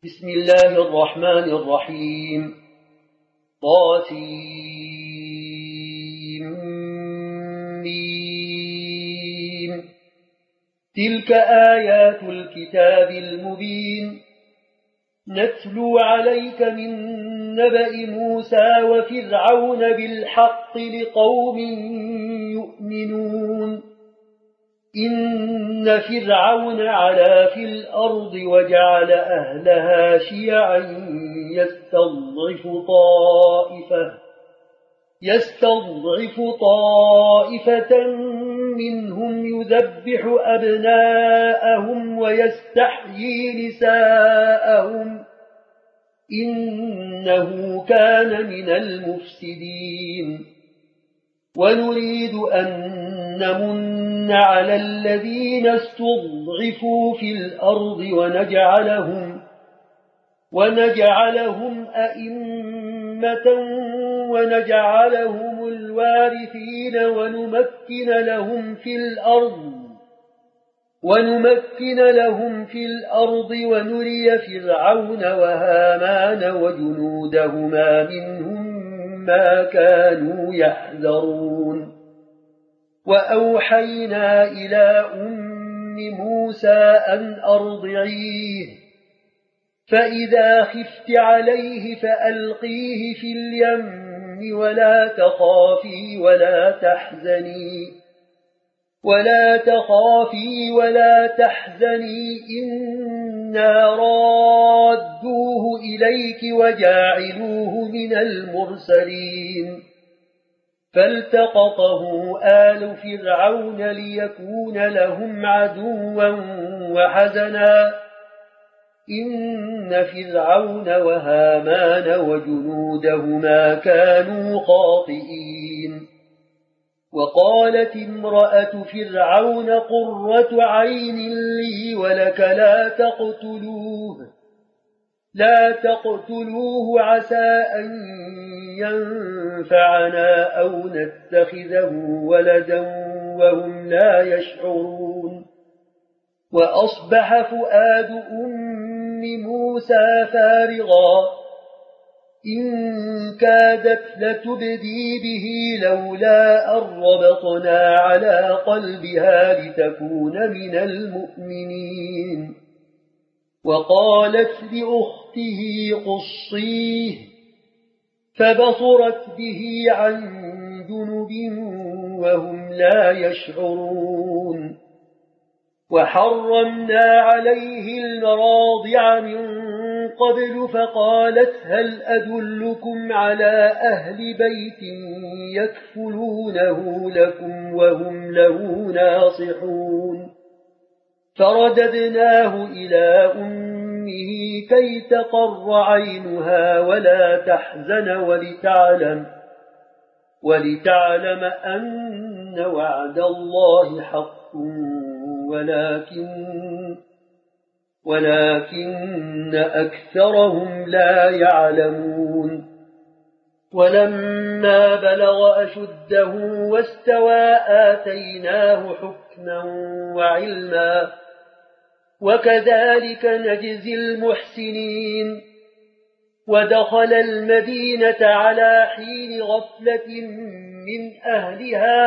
بسم الله الرحمن الرحيم. طاسيم. تلك آيات الكتاب المبين نتلو عليك من نبأ موسى وفرعون بالحق لقوم يؤمنون. إن فرعون علا في الأرض وجعل أهلها شيعا يستضعف طائفة منهم يذبح أبناءهم ويستحيي نساءهم إنه كان من المفسدين. ونريد أن نمن على الذين استضعفوا في الأرض ونجعلهم أئمة ونجعلهم الوارثين ونمكن لهم في الأرض ونري فرعون وهامان وجنودهما منهم ما كانوا يحذرون. وأوحينا إلى أم موسى أن أرضعيه فإذا خفت عليه فألقيه في اليم ولا تخافي ولا تحزني إنا رادوه إليك وجاعلوه من المرسلين. فالتقطه آل فرعون ليكون لهم عدوا وحزنا إن فرعون وهامان وجنودهما كانوا خاطئين. وقالت امرأة فرعون قرة عين لي ولك لا تقتلوه عسى أن ينفعنا أو نتخذه ولدا وهم لا يشعرون. وأصبح فؤاد أم موسى فارغا إن كادت لتبدي به لولا أن ربطنا على قلبها لتكون من المؤمنين. وقالت لأخته قصيه فبصرت به عن جنب وهم لا يشعرون. وحرمنا عليه المراضع من قبل فقالت هل أدلكم على أهل بيت يكفلونه لكم وهم له ناصحون. فرددناه إلى أمه كي تقر عينها ولا تحزن ولتعلم أن وعد الله حق ولكن أكثرهم لا يعلمون. ولما بلغ أشده واستوى آتيناه حكما وعلما وكذلك نجزي المحسنين. ودخل المدينة على حين غفلة من أهلها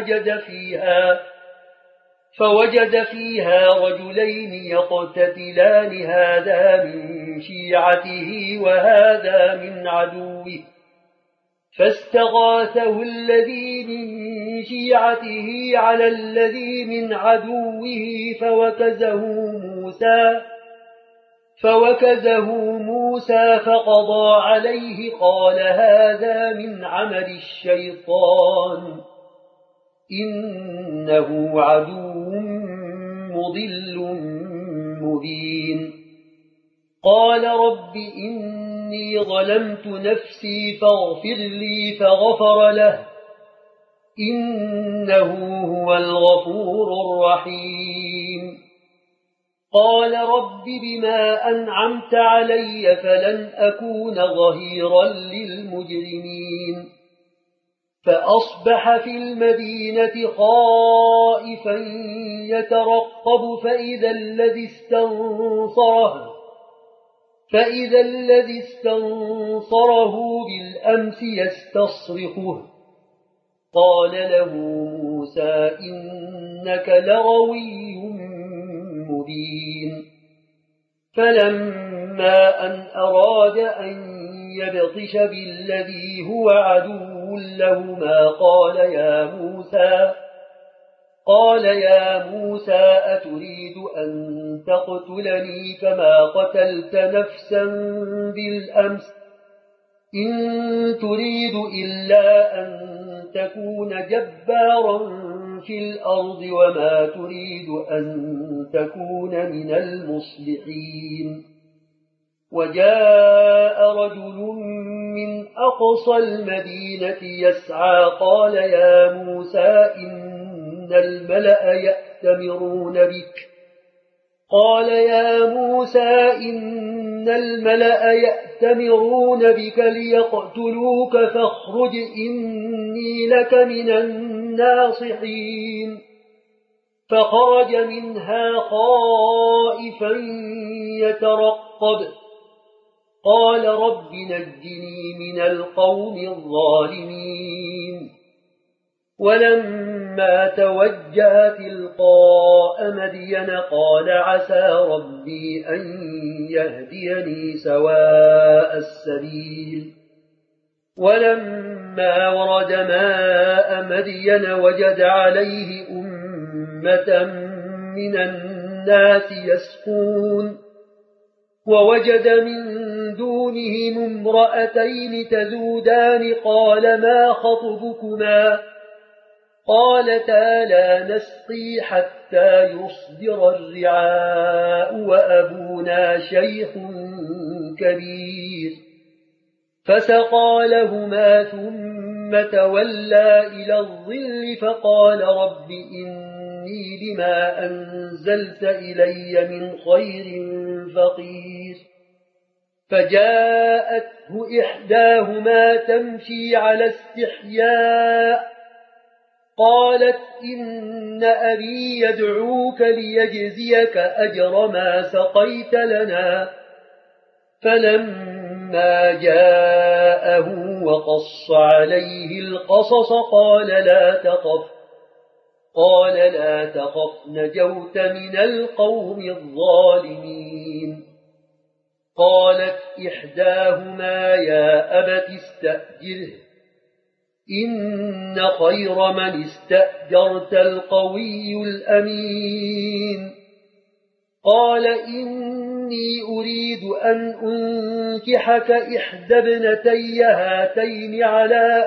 فوجد فيها رجلين يقتتلان هذا من شيعته وهذا من عدوه فاستغاثه الذي من شيعته على الذي من عدوه فوكزه موسى فقضى عليه قال هذا من عمل الشيطان إنه عدو مضل مبين. قال رب إني ظلمت نفسي فاغفر لي فغفر له إنه هو الغفور الرحيم. قال رب بما أنعمت علي فلن أكون ظهيرا للمجرمين. فأصبح في المدينة خائفا يترقب فإذا الذي استنصره فإذا الذي استنصره بالأمس يستصرخه قال له موسى إنك لغوي مبين. فلما أن أراد أن يبطش بالذي هو عدو لهما قال يا موسى أتريد أن تقتلني كما قتلت نفسا بالأمس إن تريد إلا أن تكون جبارا في الأرض وما تريد أن تكون من المصلحين. وجاء رجل من أقصى المدينة يسعى قال يا موسى إن الملأ يأتمرون بك ليقتلوك فاخرج إني لك من الناصحين. فخرج منها خائفا يترقب قال رب نجني من القوم الظالمين. ولما توجه تلقاء مدين قال عسى ربي أن يهديني سواء السبيل. ولما ورد ماء مدين وجد عليه أمة من الناس يسقون ووجد من دونهم امرأتين تذودان قال ما خطبكما قالتا لا نسقي حتى يصدر الرعاء وأبونا شيخ كبير. فسقى لهما ثم تولى إلى الظل فقال رب إني لما أنزلت إلي من خير فقير. فجاءته إحداهما تمشي على استحياء قالت إن أبي يدعوك ليجزيك أجر ما سقيت لنا. فلما جاءه وقص عليه القصص قال لا تخف نجوت من القوم الظالمين. قالت إحداهما يا أبت استأجره إن خير من استأجرت القوي الأمين. قال إني أريد أن أنكحك إحدى ابنتي هاتين على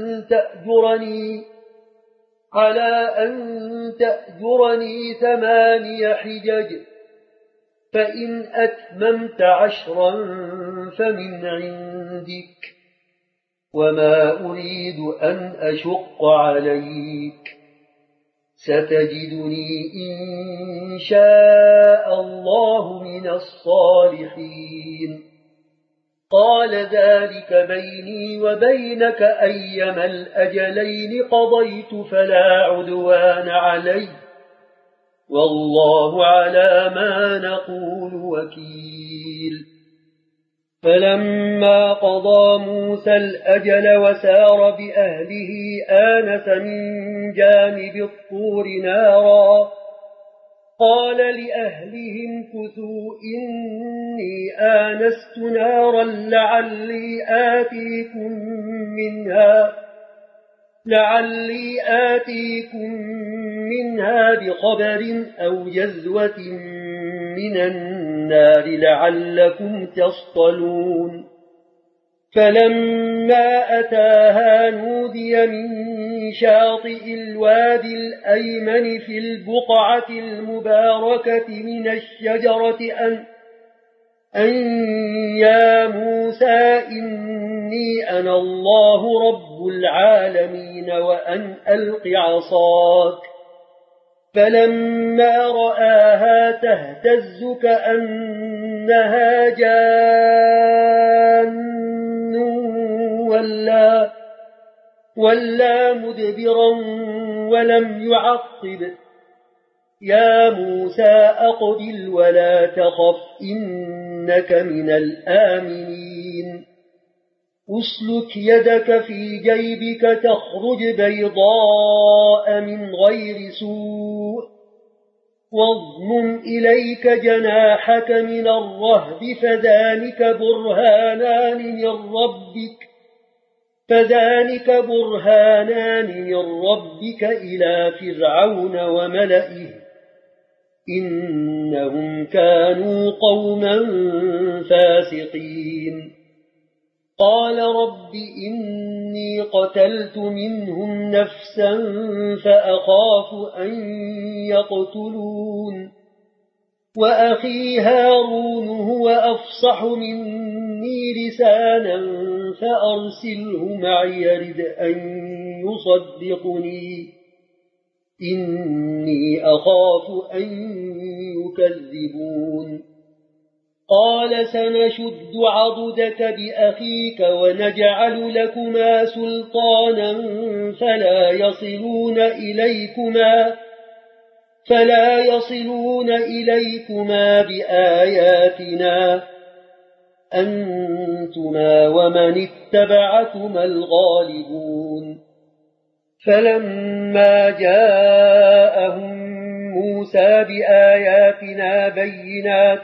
أن تأجرني 8 حجج فإن أتممت 10 فمن عندك وما أريد أن أشق عليك ستجدني إن شاء الله من الصالحين. قال ذلك بيني وبينك أيما الأجلين قضيت فلا عدوان علي والله على ما نقول وكيل. فلما قضى موسى الأجل وسار بأهله آنس من جانب الطور نارا قال لأهلهم كثوا إني آنست نارا لعلي آتيكم منها بخبر أو جزوة من النار لعلكم تصطلون. فلما أتاها نودي من شاطئ الوادي الأيمن في البقعة المباركة من الشجرة أن يا موسى إني أنا الله رب العالمين وأن ألق عصاك. فلما رآها تهتز كأنها جان ولا مدبرا ولم يعقب. يا موسى أقبل ولا تخف إنك من الآمنين أسلك يدك في جيبك تخرج بيضاء من غير سوء واضمم إليك جناحك من الرهب فذلك برهانان من ربك إلى فرعون وملئه إنهم كانوا قوما فاسقين قال رب إني قتلت منهم نفسا فأخاف أن يقتلون وأخي هارون هو أفصح مني لسانا فأرسله معي يرد أن يصدقني إني أخاف أن يكذبون قال سنشد عضدك بأخيك ونجعل لكما سلطانا فلا يصلون إليكما بآياتنا أنتما ومن اتبعكما الغالبون فلما جاءهم موسى بآياتنا بينات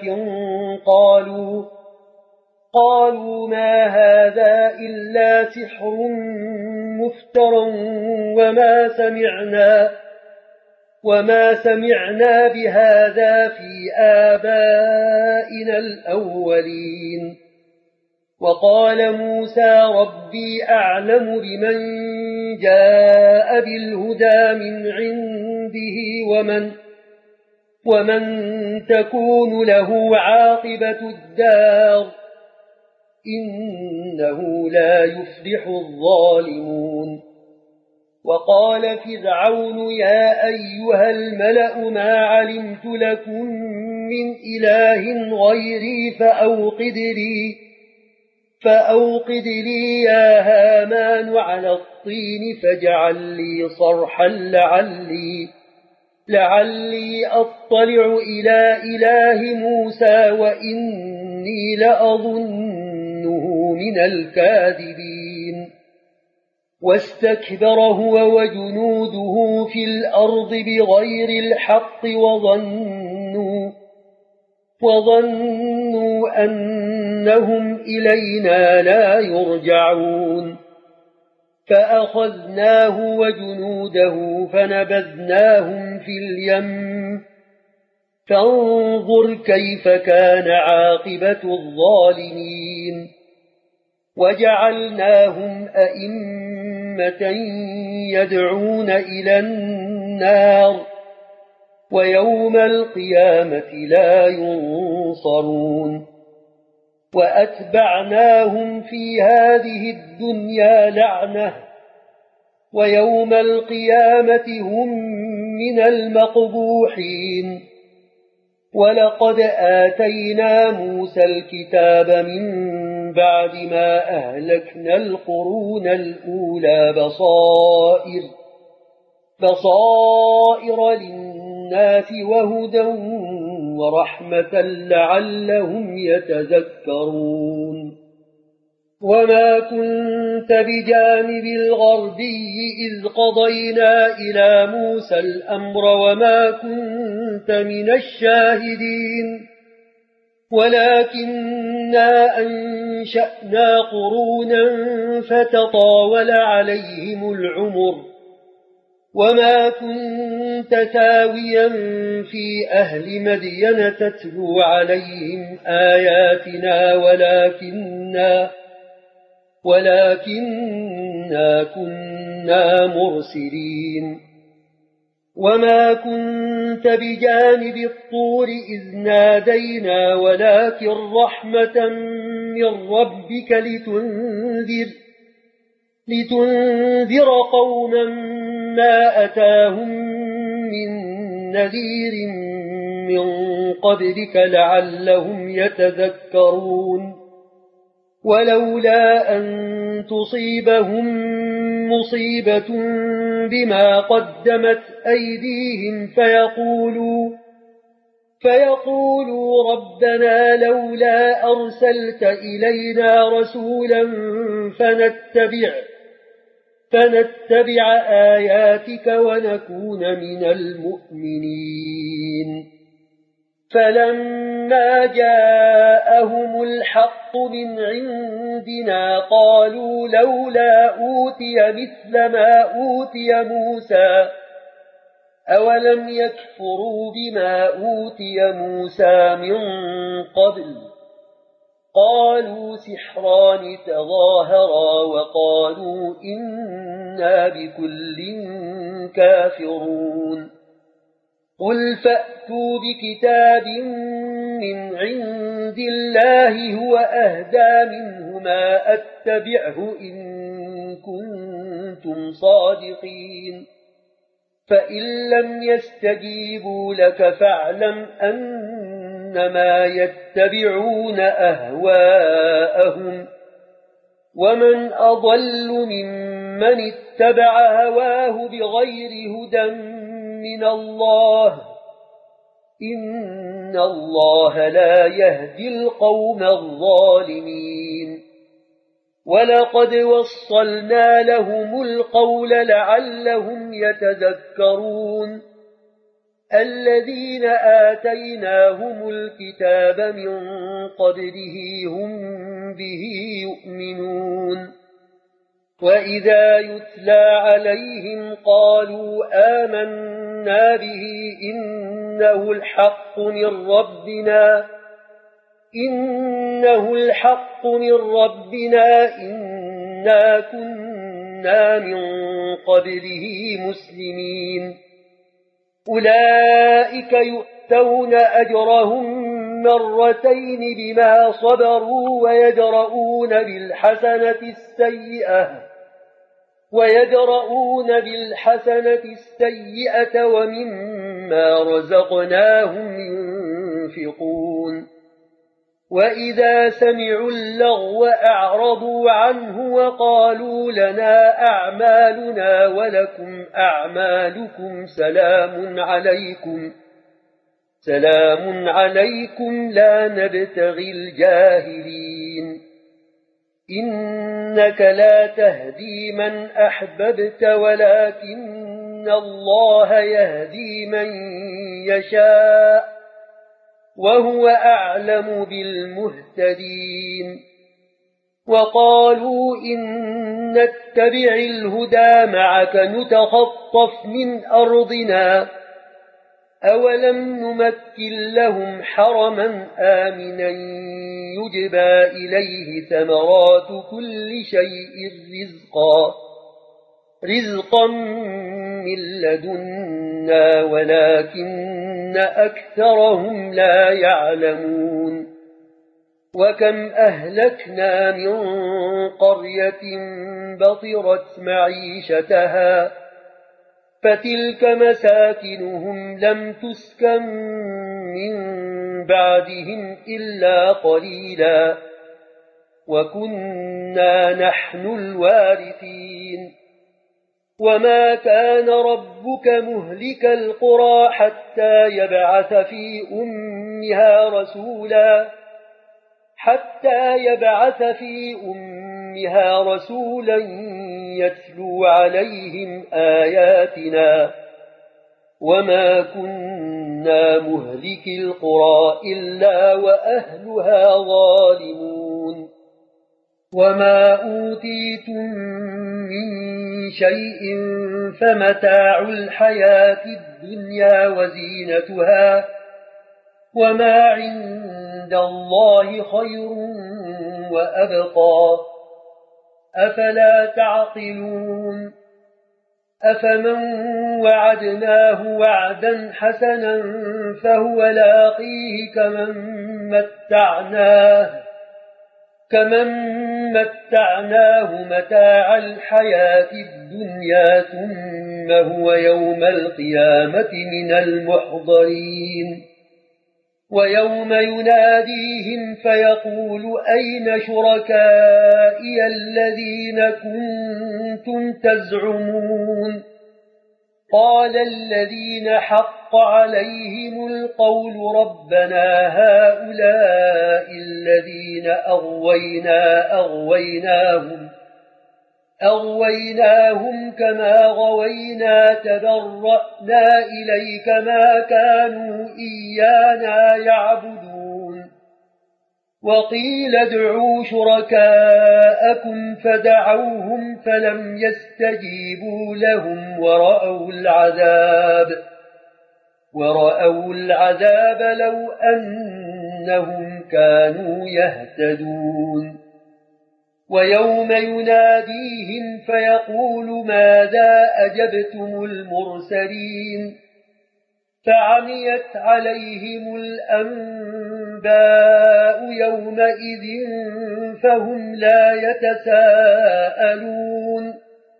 قالوا ما هذا إلا سحر مفترى وما سمعنا بهذا في آبائنا الأولين وقال موسى ربي أعلم بمن جاء بالهدى من عنده ومن تكون له عاقبة الدار إنه لا يفلح الظالمون وقال فرعون يا أيها الملأ ما علمت لكم من إله غيري فأوقد لي يا هامان على الطين فاجعل لي صرحا لعلي أطلع إلى إله موسى وإني لأظنه من الكاذبين واستكبر هو وجنوده في الأرض بغير الحق وظنوا أنهم إلينا لا يرجعون فأخذناه وجنوده فنبذناهم في اليم فانظر كيف كان عاقبة الظالمين وجعلناهم أئمة يدعون إلى النار ويوم القيامة لا ينصرون وأتبعناهم في هذه الدنيا لعنة ويوم القيامة هم من المقبوحين ولقد آتينا موسى الكتاب من بعد ما أهلكنا القرون الأولى بصائر للناس وهدى ورحمة لعلهم يتذكرون وما كنت بجانب الغربي إذ قضينا إلى موسى الأمر وما كنت من الشاهدين ولكننا أنشأنا قرونا فتطاول عليهم العمر وما كنت ثاويا في أهل مدين تتلو عليهم آياتنا ولكننا كنا مرسلين وما كنت بجانب الطور إذ نادينا ولكن رحمة من ربك لتنذر قوما ما أتاهم من نذير من قبلك لعلهم يتذكرون ولولا أن تصيبهم مصيبة بما قدمت أيديهم فيقولوا ربنا لولا أرسلت إلينا رسولا فنتبع آياتك ونكون من المؤمنين. فلما جاءهم الحق من عندنا قالوا لولا أوتي مثل ما أوتي موسى أولم يكفروا بما أوتي موسى من قبل قالوا سحران تظاهرا وقالوا إنا بكل كافرون. قل فأتوا بكتاب من عند الله هو أهدى منهما أتبعه إن كنتم صادقين. فإن لم يستجيبوا لك فاعلم أنما يتبعون أهواءهم ومن أضل ممن اتبع هواه بغير هدى من الله إن الله لا يهدي القوم الظالمين. ولقد وصلنا لهم القول لعلهم يتذكرون. الذين آتيناهم الكتاب من قبله هم به يؤمنون. وإذا يتلى عليهم قالوا آمنا به إنه الحق من ربنا إنا كنا من قبله مسلمين. أولئك يؤتون أجرهم مرتين بما صبروا ويدرؤون بالحسنة السيئة ومما رزقناهم ينفقون. وإذا سمعوا اللغو أعرضوا عنه وقالوا لنا أعمالنا ولكم أعمالكم سلام عليكم لا نبتغي الجاهلين. إنك لا تهدي من أحببت ولكن الله يهدي من يشاء وهو أعلم بالمهتدين. وقالوا إن نتبع الهدى معك نتخطف من أرضنا أولم نمكن لهم حرما آمنا يجبى إليه ثمرات كل شيء رزقا من لدنا ولكن أكثرهم لا يعلمون. وكم أهلكنا من قرية بطرت معيشتها فتلك مساكنهم لم تسكن من بعدهم إلا قليلا وكنا نحن الوارثين. وما كان ربك مهلك القرى حتى يبعث في أمها رسولا يتلو عليهم آياتنا وما كنا مهلك القرى إلا وأهلها ظالمون. وما أوتيتم من شيء فمتاع الحياة الدنيا وزينتها وما عند الله خير وأبقى أفلا تعقلون. أفمن وعدناه وعدا حسنا فهو لاقيه كمن متعناه متاع الحياة الدنيا ثم هو يوم القيامة من المحضرين. ويوم يناديهم فيقول أين شركائي الذين كنتم تزعمون قال الذين حق عليهم القول ربنا هؤلاء الذين أغويناهم كما غوينا تبرأنا إليك ما كانوا إيانا يعبدون وقيل ادعوا شركاءكم فدعوهم فلم يستجيبوا لهم ورأوا العذاب لو أنهم كانوا يهتدون ويوم يناديهم فيقول ماذا أجبتم المرسلين فعميت عليهم الأنباء يومئذ فهم لا يتساءلون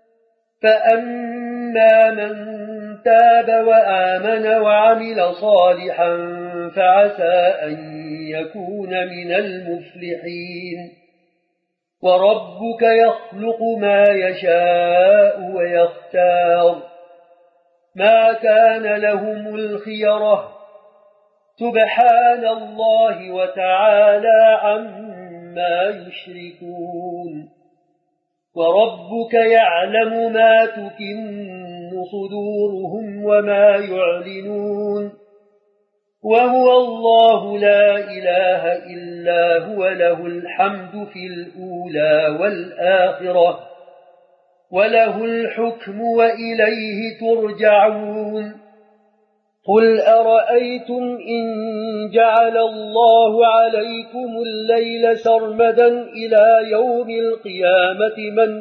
فأما من تاب وآمن وعمل صالحا فعسى أن يكون من المفلحين وربك يخلق ما يشاء ويختار ما كان لهم الخيرة سبحان الله وتعالى عما يشركون وربك يعلم ما تكن صدورهم وما يعلنون وهو الله لا إله إلا هو له الحمد في الأولى والآخرة وله الحكم وإليه ترجعون قل أرأيتم إن جعل الله عليكم الليل سرمدا إلى يوم القيامة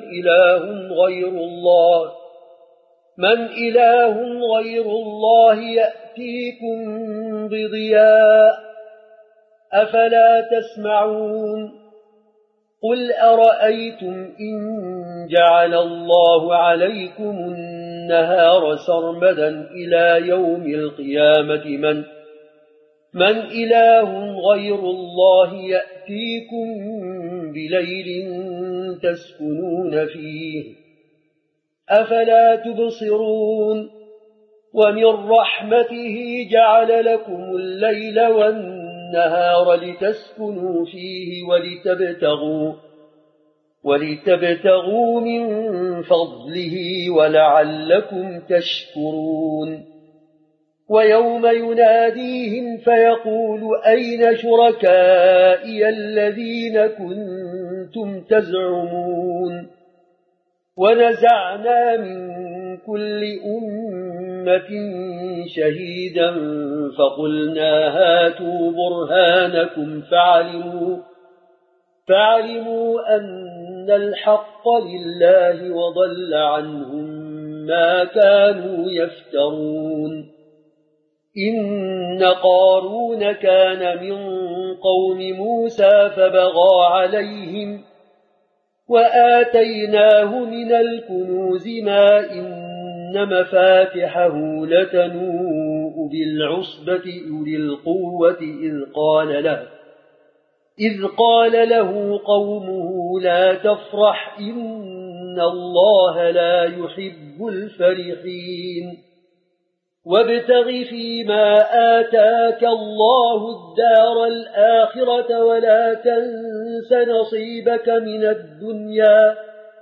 من إله غير الله يأتيكم بضياء أفلا تسمعون قل أرأيتم إن جعل الله عليكم النهار سرمدا إلى يوم القيامة من إله غير الله يأتيكم بليل تسكنون فيه أفلا تبصرون ومن رحمته جعل لكم الليل والنهار لتسكنوا فيه ولتبتغوا من فضله ولعلكم تشكرون ويوم يناديهم فيقول أين شركائي الذين كنتم تزعمون ونزعنا من كل أمة شهيدا فقلنا هاتوا برهانكم فعلموا أن الحق لله وضل عنهم ما كانوا يفترون إن قارون كان من قوم موسى فبغى عليهم وآتيناه من الكنوز ما إن مفاتحه لتنوء بالعصبة أولي القوة إذ قال له قومه لا تفرح إن الله لا يحب الفرحين وابتغ فيما آتاك الله الدار الآخرة ولا تنس نصيبك من الدنيا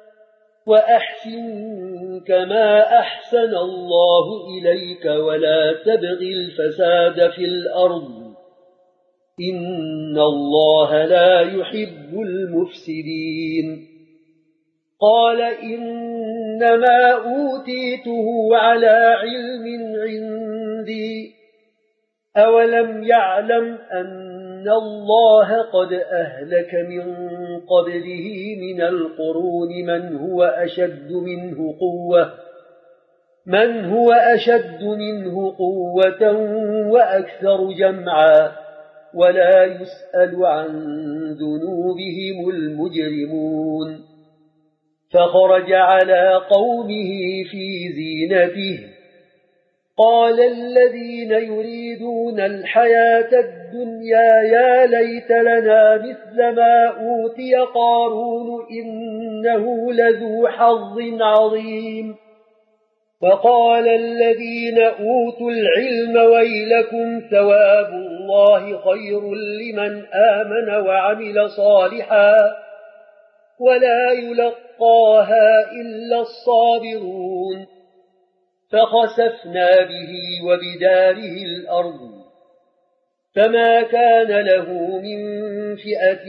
وأحسن كما أحسن الله إليك ولا تبغ الفساد في الأرض إن الله لا يحب المفسدين قال إنما أوتيته على علم عندي أولم يعلم أن الله قد أهلك من قبله من القرون من هو أشد منه قوة وأكثر جمعا ولا يسأل عن ذنوبهم المجرمون فخرج على قومه في زينته قال الذين يريدون الحياة الدنيا يا ليت لنا مثل ما أوتي قارون إنه لذو حظ عظيم وقال الذين أوتوا العلم ويلكم ثواب الله خير لمن آمن وعمل صالحا ولا يلقاها إلا الصابرون فخسفنا به وبداره الأرض فما كان له من فئة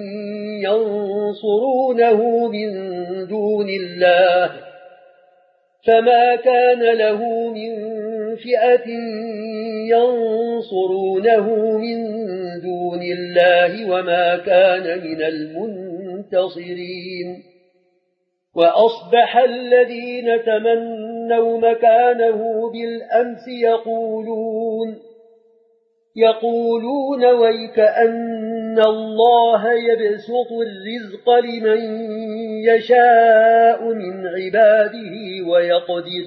ينصرونه من دون الله وما كان من المنتصرين وأصبح الذين تمنوا مكانه بالأمس يقولون ويكأن الله يبسط الرزق لمن يشاء من عباده ويقدر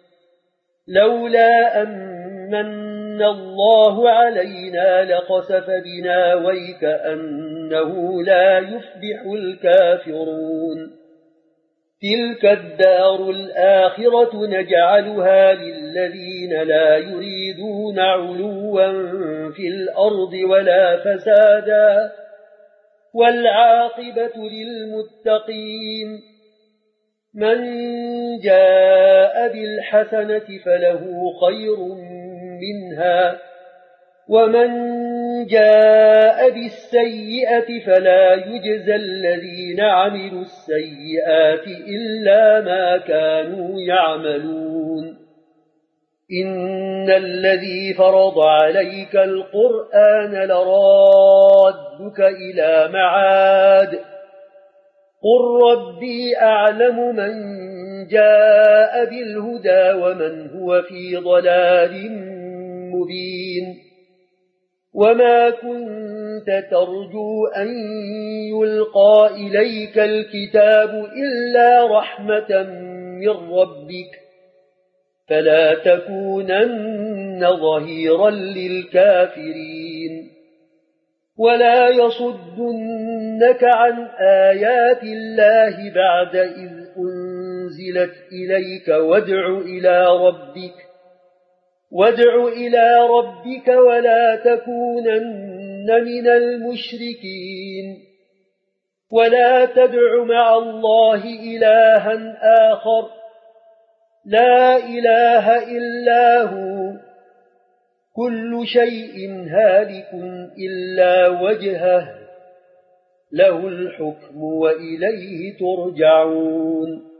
لولا أمن الله علينا لخسف بنا ويكأنه لا يفلح الكافرون تلك الدار الآخرة نجعلها للذين لا يريدون علوا في الأرض ولا فسادا والعاقبة للمتقين من جاء بالحسنة فله خير منها ومن جاء بالسيئة فلا يجزى الذين عملوا السيئات إلا ما كانوا يعملون إن الذي فرض عليك القرآن لرادك إلى معاد قل ربي أعلم من جاء بالهدى ومن هو في ضلال مبين وما كنت ترجو أن يلقى إليك الكتاب إلا رحمة من ربك فلا تكونن ظهيرا للكافرين ولا يصدنك عن آيات الله بعد إذ أنزلت إليك وادع إلى ربك ولا تكونن من المشركين ولا تدع مع الله إلها آخر لا إله إلا هو كل شيء هالك إلا وجهه له الحكم وإليه ترجعون